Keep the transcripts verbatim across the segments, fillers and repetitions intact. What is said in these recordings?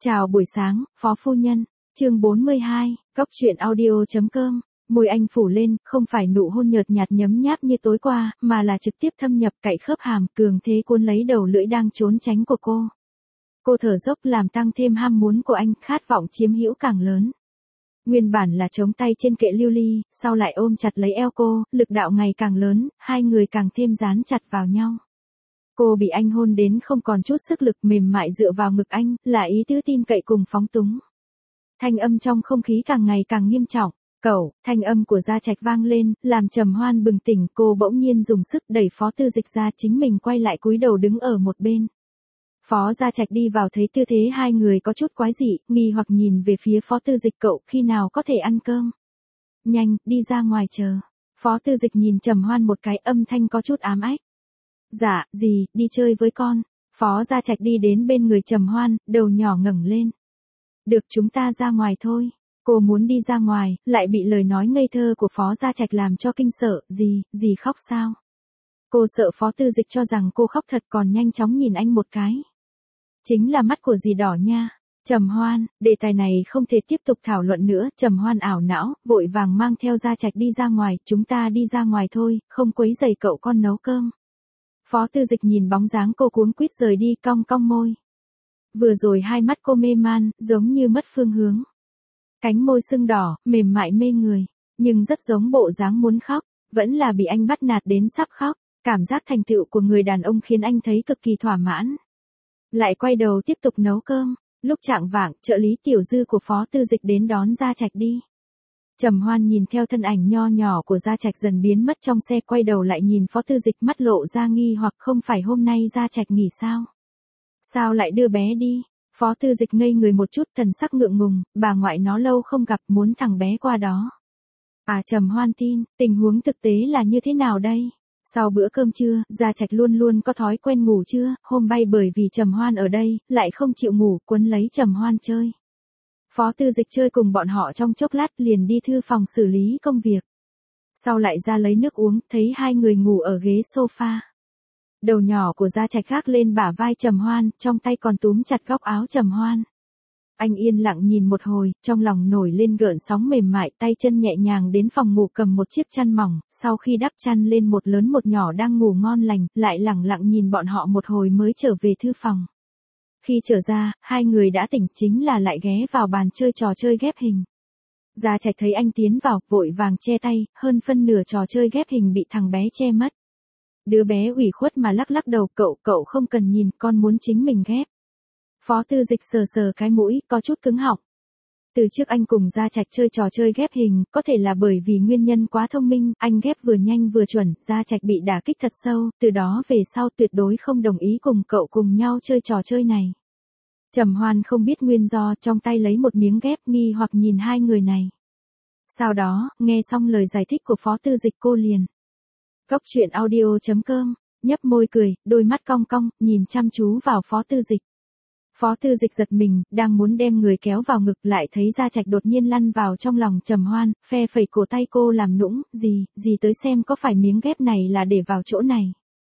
Chào buổi sáng, Phó phu nhân. Chương bốn mươi hai, Cóc truyện audio.com. Môi anh phủ lên, không phải nụ hôn nhợt nhạt nhấm nháp như tối qua, mà là trực tiếp thâm nhập cậy khớp hàm, cường thế cuốn lấy đầu lưỡi đang trốn tránh của cô. Cô thở dốc làm tăng thêm ham muốn của anh, khát vọng chiếm hữu càng lớn. Nguyên bản là chống tay trên kệ lưu ly, sau lại ôm chặt lấy eo cô, lực đạo ngày càng lớn, hai người càng thêm dán chặt vào nhau. Cô bị anh hôn đến không còn chút sức lực, mềm mại dựa vào ngực anh, là ý tứ tin cậy cùng phóng túng. Thanh âm trong không khí càng ngày càng nghiêm trọng. Cậu, thanh âm của Gia Trạch vang lên, làm Trầm Hoan bừng tỉnh, cô bỗng nhiên dùng sức đẩy Phó Tư Dịch ra, chính mình quay lại cúi đầu đứng ở một bên. Phó Gia Trạch đi vào thấy tư thế hai người có chút quái dị, nghi hoặc nhìn về phía Phó Tư Dịch, cậu khi nào có thể ăn cơm? Nhanh, đi ra ngoài chờ. Phó Tư Dịch nhìn Trầm Hoan một cái, âm thanh có chút ám ách. Dạ, gì, đi chơi với con. Phó Gia Trạch đi đến bên người Trầm Hoan, đầu nhỏ ngẩng lên. Được, chúng ta ra ngoài thôi. Cô muốn đi ra ngoài, lại bị lời nói ngây thơ của Phó Gia Trạch làm cho kinh sợ. Gì, gì khóc sao? Cô sợ Phó Tư Dịch cho rằng cô khóc thật, còn nhanh chóng nhìn anh một cái. Chính là mắt của dì đỏ nha. Trầm Hoan, đề tài này không thể tiếp tục thảo luận nữa. Trầm Hoan ảo não, vội vàng mang theo Gia Trạch đi ra ngoài. Chúng ta đi ra ngoài thôi, không quấy rầy cậu con nấu cơm. Phó Tư Dịch nhìn bóng dáng cô cuống quýt rời đi, cong cong môi. Vừa rồi hai mắt cô mê man, giống như mất phương hướng. Cánh môi sưng đỏ, mềm mại mê người, nhưng rất giống bộ dáng muốn khóc, vẫn là bị anh bắt nạt đến sắp khóc. Cảm giác thành tựu của người đàn ông khiến anh thấy cực kỳ thỏa mãn. Lại quay đầu tiếp tục nấu cơm. Lúc chạng vạng, trợ lý tiểu dư của Phó Tư Dịch đến đón Gia Trạch đi. Trầm Hoan nhìn theo thân ảnh nho nhỏ của Gia Trạch dần biến mất trong xe, quay đầu lại nhìn Phó Tư Dịch, mắt lộ ra nghi hoặc, không phải hôm nay Gia Trạch nghỉ sao? Sao lại đưa bé đi? Phó Tư Dịch ngây người một chút, thần sắc ngượng ngùng, bà ngoại nó lâu không gặp, muốn thằng bé qua đó. À, Trầm Hoan tin, tình huống thực tế là như thế nào đây? Sau bữa cơm trưa, Gia Trạch luôn luôn có thói quen ngủ trưa, hôm bay bởi vì Trầm Hoan ở đây, lại không chịu ngủ, quấn lấy Trầm Hoan chơi. Phó Tư Dịch chơi cùng bọn họ trong chốc lát liền đi thư phòng xử lý công việc. Sau lại ra lấy nước uống, thấy hai người ngủ ở ghế sofa. Đầu nhỏ của Gia Trạch gác lên bả vai Trầm Hoan, trong tay còn túm chặt góc áo Trầm Hoan. Anh yên lặng nhìn một hồi, trong lòng nổi lên gợn sóng mềm mại, tay chân nhẹ nhàng đến phòng ngủ cầm một chiếc chăn mỏng, sau khi đắp chăn lên một lớn một nhỏ đang ngủ ngon lành, lại lẳng lặng nhìn bọn họ một hồi mới trở về thư phòng. Khi trở ra, hai người đã tỉnh, chính là lại ghé vào bàn chơi trò chơi ghép hình. Gia Trạch thấy anh tiến vào, vội vàng che tay, hơn phân nửa trò chơi ghép hình bị thằng bé che mất. Đứa bé ủy khuất mà lắc lắc đầu, cậu, cậu không cần nhìn, con muốn chính mình ghép. Phó Tư Dịch sờ sờ cái mũi, có chút cứng họng. Từ trước anh cùng Gia Trạch chơi trò chơi ghép hình, có thể là bởi vì nguyên nhân quá thông minh, anh ghép vừa nhanh vừa chuẩn, Gia Trạch bị đả kích thật sâu, từ đó về sau tuyệt đối không đồng ý cùng cậu cùng nhau chơi trò chơi này. Trầm Hoan không biết nguyên do, trong tay lấy một miếng ghép, nghi hoặc nhìn hai người này. Sau đó, nghe xong lời giải thích của Phó Tư Dịch, cô liền. Cóc truyện audio.com, nhấp môi cười, đôi mắt cong cong, nhìn chăm chú vào Phó Tư Dịch. Phó Tư Dịch giật mình, đang muốn đem người kéo vào ngực, lại thấy Gia Trạch đột nhiên lăn vào trong lòng Trầm Hoan, phe phẩy cổ tay cô làm nũng, gì, gì tới xem có phải miếng ghép này là để vào chỗ này.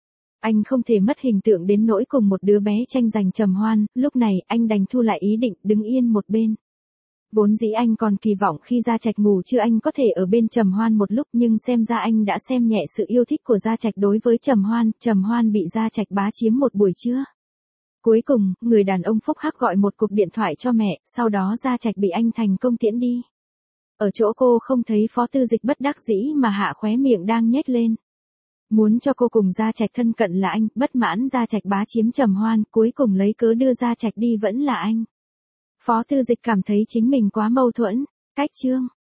Anh không thể mất hình tượng đến nỗi cùng một đứa bé tranh giành Trầm Hoan, lúc này anh đành thu lại ý định, đứng yên một bên. Vốn dĩ anh còn kỳ vọng khi Gia Trạch ngủ chưa anh có thể ở bên Trầm Hoan một lúc, nhưng xem ra anh đã xem nhẹ sự yêu thích của Gia Trạch đối với Trầm Hoan, Trầm Hoan bị Gia Trạch bá chiếm một buổi trưa. Cuối cùng, người đàn ông phúc hắc gọi một cuộc điện thoại cho mẹ, sau đó Gia Trạch bị anh thành công tiễn đi. Ở chỗ cô không thấy Phó Tư Dịch bất đắc dĩ mà hạ khóe miệng đang nhếch lên. Muốn cho cô cùng Gia Trạch thân cận là anh, bất mãn Gia Trạch bá chiếm Trầm Hoan, cuối cùng lấy cớ đưa Gia Trạch đi vẫn là anh. Phó Tư Dịch cảm thấy chính mình quá mâu thuẫn. Cách chương